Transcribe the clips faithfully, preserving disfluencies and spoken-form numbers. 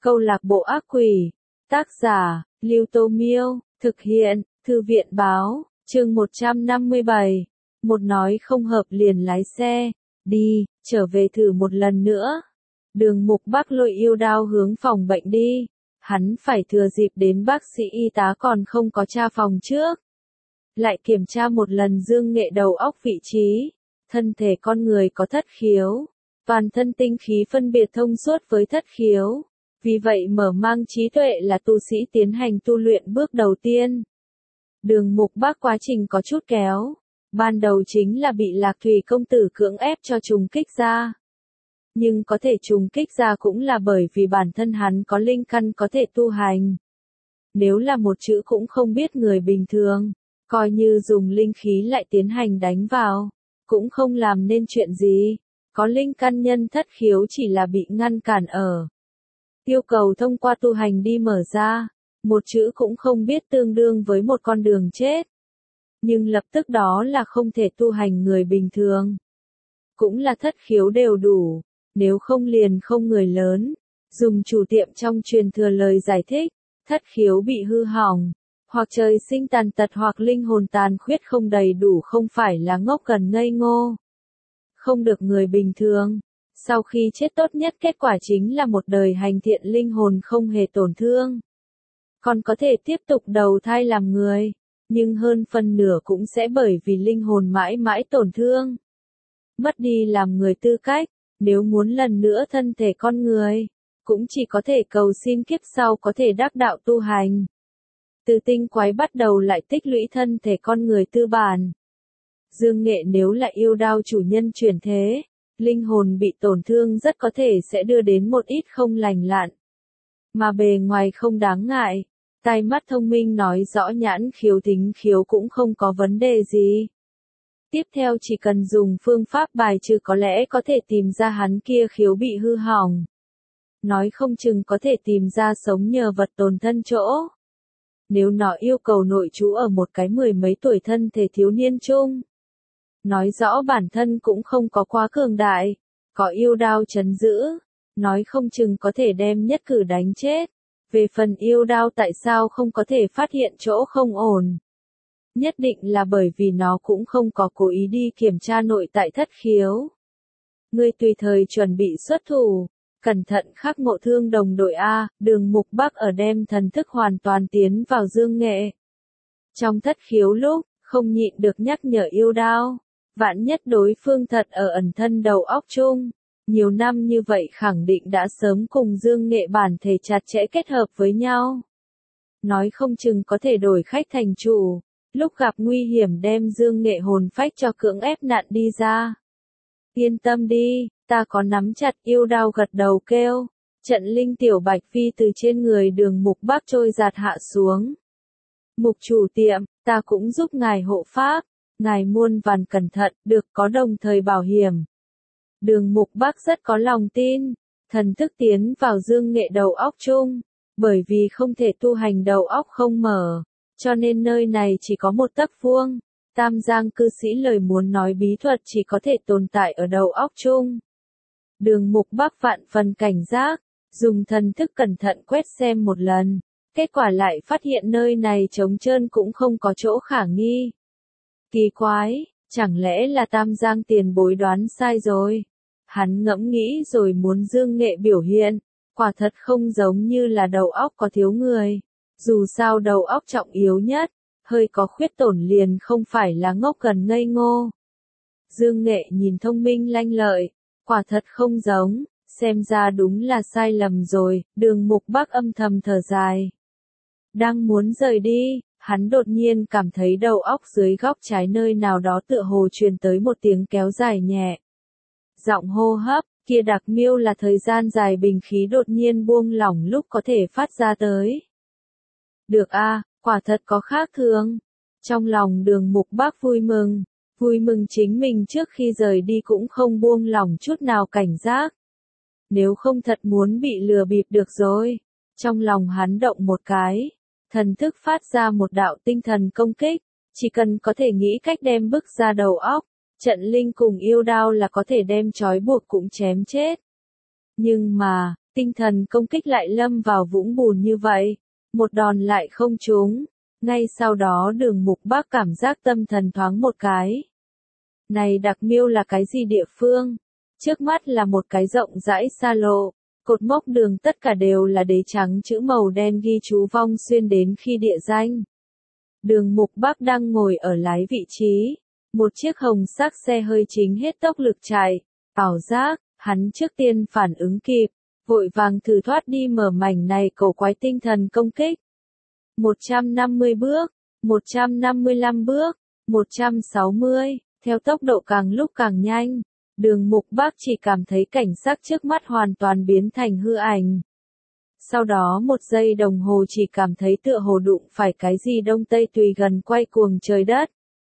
Câu lạc bộ ác quỷ. Tác giả, Lưu Tô Miêu. Thực hiện, Thư viện Báo. Chương một trăm năm mươi bảy. Một nói không hợp liền lái xe. Đi, trở về thử một lần nữa. Đường Mục Bắc lôi yêu đao hướng phòng bệnh đi. Hắn phải thừa dịp đến bác sĩ y tá còn không có tra phòng trước. Lại kiểm tra một lần dương nghệ đầu óc vị trí. Thân thể con người có thất khiếu. Toàn thân tinh khí phân biệt thông suốt với thất khiếu. Vì vậy mở mang trí tuệ là tu sĩ tiến hành tu luyện bước đầu tiên. Đường Mục Bắc quá trình có chút kéo. Ban đầu chính là bị Lạc Thủy công tử cưỡng ép cho trùng kích ra. Nhưng có thể trùng kích ra cũng là bởi vì bản thân hắn có linh căn có thể tu hành. Nếu là một chữ cũng không biết người bình thường, coi như dùng linh khí lại tiến hành đánh vào, cũng không làm nên chuyện gì. Có linh căn nhân thất khiếu chỉ là bị ngăn cản ở. Yêu cầu thông qua tu hành đi mở ra, một chữ cũng không biết tương đương với một con đường chết. Nhưng lập tức đó là không thể tu hành người bình thường. Cũng là thất khiếu đều đủ, nếu không liền không người lớn. Dùng chủ tiệm trong truyền thừa lời giải thích, thất khiếu bị hư hỏng, hoặc trời sinh tàn tật hoặc linh hồn tàn khuyết không đầy đủ không phải là ngốc gần ngây ngô. Không được người bình thường. Sau khi chết tốt nhất kết quả chính là một đời hành thiện linh hồn không hề tổn thương. Còn có thể tiếp tục đầu thai làm người, nhưng hơn phân nửa cũng sẽ bởi vì linh hồn mãi mãi tổn thương. Mất đi làm người tư cách, nếu muốn lần nữa thân thể con người, cũng chỉ có thể cầu xin kiếp sau có thể đắc đạo tu hành. Từ tinh quái bắt đầu lại tích lũy thân thể con người tư bản. Dương Nghệ nếu là yêu đao chủ nhân chuyển thế, linh hồn bị tổn thương rất có thể sẽ đưa đến một ít không lành lặn. Mà bề ngoài không đáng ngại, tai mắt thông minh nói rõ nhãn khiếu thính khiếu cũng không có vấn đề gì. Tiếp theo chỉ cần dùng phương pháp bài trừ có lẽ có thể tìm ra hắn kia khiếu bị hư hỏng. Nói không chừng có thể tìm ra sống nhờ vật tồn thân chỗ. Nếu nó yêu cầu nội trú ở một cái mười mấy tuổi thân thể thiếu niên chung. Nói rõ bản thân cũng không có quá cường đại, có yêu đao trấn giữ, nói không chừng có thể đem nhất cử đánh chết. Về phần yêu đao tại sao không có thể phát hiện chỗ không ổn? Nhất định là bởi vì nó cũng không có cố ý đi kiểm tra nội tại thất khiếu. Ngươi tùy thời chuẩn bị xuất thủ, cẩn thận khắc ngộ thương đồng đội A, Đường Mục Bắc ở đem thần thức hoàn toàn tiến vào dương nghệ. Trong thất khiếu lúc, không nhịn được nhắc nhở yêu đao. Vạn nhất đối phương thật ở ẩn thân đầu óc chung, nhiều năm như vậy khẳng định đã sớm cùng dương nghệ bản thể chặt chẽ kết hợp với nhau. Nói không chừng có thể đổi khách thành chủ, lúc gặp nguy hiểm đem dương nghệ hồn phách cho cưỡng ép nạn đi ra. Yên tâm đi, ta có nắm chặt, yêu đao gật đầu kêu. Trận linh tiểu bạch phi từ trên người Đường Mục Bắc trôi giạt hạ xuống. Mục chủ tiệm, ta cũng giúp ngài hộ pháp. Ngài muôn vàn cẩn thận, được có đồng thời bảo hiểm. Đường Mục Bắc rất có lòng tin, thần thức tiến vào dương nghệ đầu óc chung, bởi vì không thể tu hành đầu óc không mở, cho nên nơi này chỉ có một tấc vuông. Tam Giang cư sĩ lời muốn nói bí thuật chỉ có thể tồn tại ở đầu óc chung. Đường Mục Bắc vạn phần cảnh giác, dùng thần thức cẩn thận quét xem một lần, kết quả lại phát hiện nơi này trống trơn cũng không có chỗ khả nghi. Kỳ quái, chẳng lẽ là Tam Giang tiền bối đoán sai rồi? Hắn ngẫm nghĩ rồi muốn dương nghệ biểu hiện, quả thật không giống như là đầu óc có thiếu người. Dù sao đầu óc trọng yếu nhất, hơi có khuyết tổn liền không phải là ngốc gần ngây ngô. Dương nghệ nhìn thông minh lanh lợi, quả thật không giống, xem ra đúng là sai lầm rồi. Đường Mục Bắc âm thầm thở dài. Đang muốn rời đi. Hắn đột nhiên cảm thấy đầu óc dưới góc trái nơi nào đó tựa hồ truyền tới một tiếng kéo dài nhẹ. Giọng hô hấp, kia đặc miêu là thời gian dài bình khí đột nhiên buông lỏng lúc có thể phát ra tới. Được a, quả thật có khác thường. Trong lòng Đường Mục Bắc vui mừng, vui mừng chính mình trước khi rời đi cũng không buông lỏng chút nào cảnh giác. Nếu không thật muốn bị lừa bịp được rồi. Trong lòng hắn động một cái. Thần thức phát ra một đạo tinh thần công kích, chỉ cần có thể nghĩ cách đem bức ra đầu óc, trận linh cùng yêu đao là có thể đem trói buộc cũng chém chết. Nhưng mà, tinh thần công kích lại lâm vào vũng bùn như vậy, một đòn lại không trúng. Ngay sau đó Đường Mục Bác cảm giác tâm thần thoáng một cái. Này đặc miêu là cái gì địa phương? Trước mắt là một cái rộng rãi xa lộ, cột mốc đường tất cả đều là đế trắng chữ màu đen ghi chú vong xuyên đến khi địa danh. Đường Mục Bác đang ngồi ở lái vị trí, một chiếc hồng sắc xe hơi chính hết tốc lực chạy, ảo giác, hắn trước tiên phản ứng kịp, vội vàng thử thoát đi mở mảnh này cổ quái tinh thần công kích. một trăm năm mươi bước, một trăm năm mươi lăm bước, một trăm sáu mươi, theo tốc độ càng lúc càng nhanh, Đường Mục Bác chỉ cảm thấy cảnh sắc trước mắt hoàn toàn biến thành hư ảnh. Sau đó một giây đồng hồ chỉ cảm thấy tựa hồ đụng phải cái gì đông tây tùy gần quay cuồng trời đất.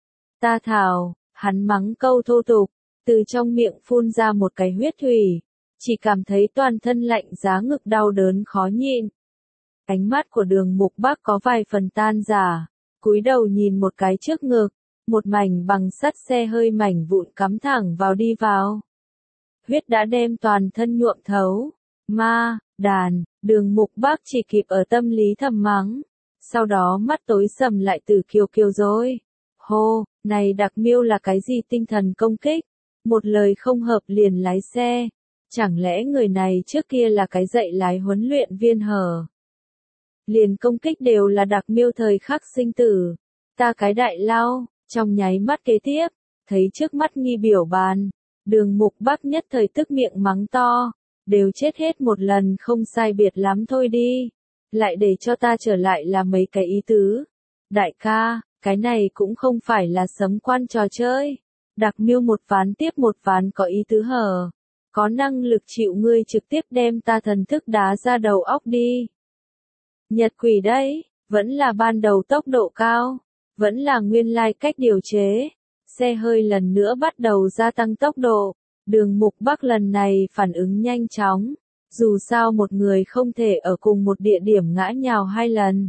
Ta thảo, hắn mắng câu thô tục, từ trong miệng phun ra một cái huyết thủy, chỉ cảm thấy toàn thân lạnh giá ngực đau đớn khó nhịn. Ánh mắt của Đường Mục Bác có vài phần tan rã, cúi đầu nhìn một cái trước ngực, một mảnh bằng sắt xe hơi mảnh vụn cắm thẳng vào đi vào. Huyết đã đem toàn thân nhuộm thấu. Ma, đàn, Đường Mục Bác chỉ kịp ở tâm lý thầm mắng. Sau đó mắt tối sầm lại từ kiều kiều rồi. Hô, này đặc miêu là cái gì tinh thần công kích? Một lời không hợp liền lái xe. Chẳng lẽ người này trước kia là cái dạy lái huấn luyện viên hở? Liền công kích đều là đặc miêu thời khắc sinh tử. Ta cái đại lao, trong nháy mắt kế tiếp, thấy trước mắt nghi biểu bàn. Đường Mục Bác nhất thời tức miệng mắng to. Đều chết hết một lần không sai biệt lắm thôi đi. Lại để cho ta trở lại là mấy cái ý tứ. Đại ca, cái này cũng không phải là sấm quan trò chơi. Đặc miêu một ván tiếp một ván có ý tứ hở. Có năng lực chịu ngươi trực tiếp đem ta thần thức đá ra đầu óc đi. Nhật quỷ đấy, vẫn là ban đầu tốc độ cao. Vẫn là nguyên lai cách điều chế. Xe hơi lần nữa bắt đầu gia tăng tốc độ. Đường Mục Bác lần này phản ứng nhanh chóng, dù sao một người không thể ở cùng một địa điểm ngã nhào hai lần.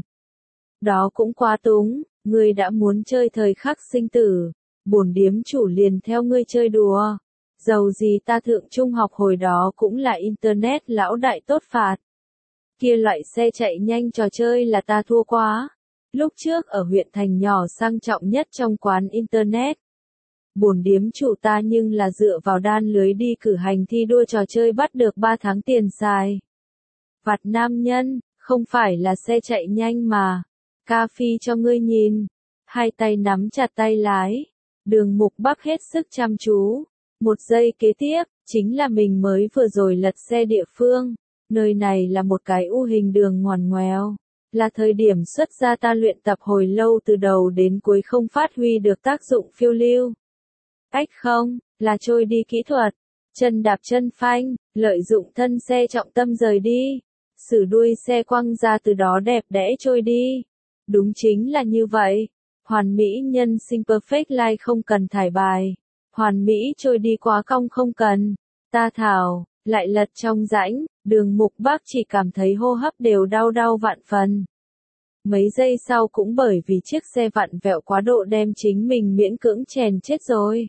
Đó cũng quá túng, ngươi đã muốn chơi thời khắc sinh tử, bổn điếm chủ liền theo ngươi chơi đùa. Dầu gì ta thượng trung học hồi đó cũng là internet lão đại tốt phạt. Kia loại xe chạy nhanh trò chơi là ta thua quá. Lúc trước ở huyện thành nhỏ sang trọng nhất trong quán internet. Bổn điếm chủ ta nhưng là dựa vào đan lưới đi cử hành thi đua trò chơi bắt được ba tháng tiền xài. Vặt nam nhân, không phải là xe chạy nhanh mà. Ca phi cho ngươi nhìn. Hai tay nắm chặt tay lái. Đường Mục Bác hết sức chăm chú. Một giây kế tiếp, chính là mình mới vừa rồi lật xe địa phương. Nơi này là một cái u hình đường ngoằn ngoèo. Là thời điểm xuất ra ta luyện tập hồi lâu từ đầu đến cuối không phát huy được tác dụng phiêu lưu. Ách không, là trôi đi kỹ thuật, chân đạp chân phanh, lợi dụng thân xe trọng tâm rời đi, sử đuôi xe quăng ra từ đó đẹp đẽ trôi đi. Đúng chính là như vậy, hoàn mỹ nhân sinh perfect life không cần thải bài, hoàn mỹ trôi đi quá cong không cần. Ta thảo, lại lật trong rãnh, Đường Mục Bác chỉ cảm thấy hô hấp đều đau đau vạn phần. Mấy giây sau cũng bởi vì chiếc xe vặn vẹo quá độ đem chính mình miễn cưỡng chèn chết rồi.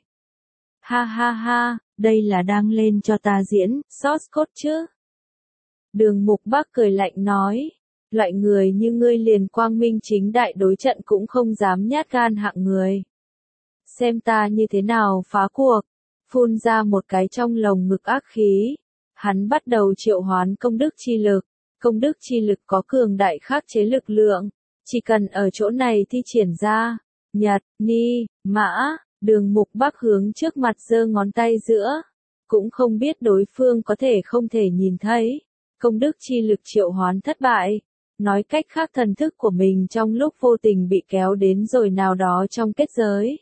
Ha ha ha, đây là đang lên cho ta diễn, source code chứ. Đường Mục Bác cười lạnh nói, loại người như ngươi liền quang minh chính đại đối trận cũng không dám nhát gan hạng người. Xem ta như thế nào phá cuộc, phun ra một cái trong lồng ngực ác khí. Hắn bắt đầu triệu hoán công đức chi lực, công đức chi lực có cường đại khắc chế lực lượng, chỉ cần ở chỗ này thi triển ra, nhật, ni, mã. Đường Mục Bác hướng trước mặt giơ ngón tay giữa, cũng không biết đối phương có thể không thể nhìn thấy, công đức chi lực triệu hoán thất bại, nói cách khác thần thức của mình trong lúc vô tình bị kéo đến rồi nào đó trong kết giới.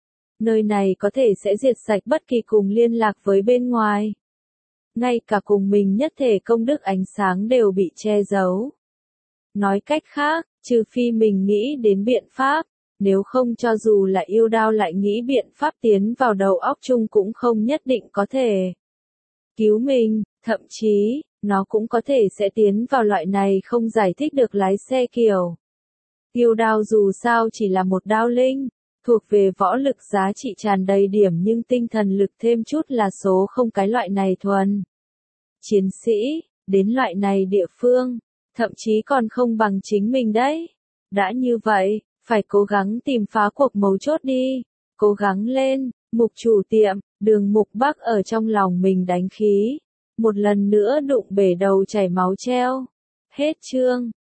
Nơi này có thể sẽ diệt sạch bất kỳ cùng liên lạc với bên ngoài. Ngay cả cùng mình nhất thể công đức ánh sáng đều bị che giấu. Nói cách khác, trừ phi mình nghĩ đến biện pháp. Nếu không cho dù là yêu đao lại nghĩ biện pháp tiến vào đầu óc chung cũng không nhất định có thể cứu mình, thậm chí, nó cũng có thể sẽ tiến vào loại này không giải thích được lái xe kiểu. Yêu đao dù sao chỉ là một đao linh, thuộc về võ lực giá trị tràn đầy điểm nhưng tinh thần lực thêm chút là số không cái loại này thuần. Chiến sĩ, đến loại này địa phương, thậm chí còn không bằng chính mình đấy. Đã như vậy, phải cố gắng tìm phá cuộc mấu chốt đi, cố gắng lên. Mục chủ tiệm, Đường Mục Bắc ở trong lòng mình đánh khí, một lần nữa đụng bể đầu chảy máu treo. Hết chương.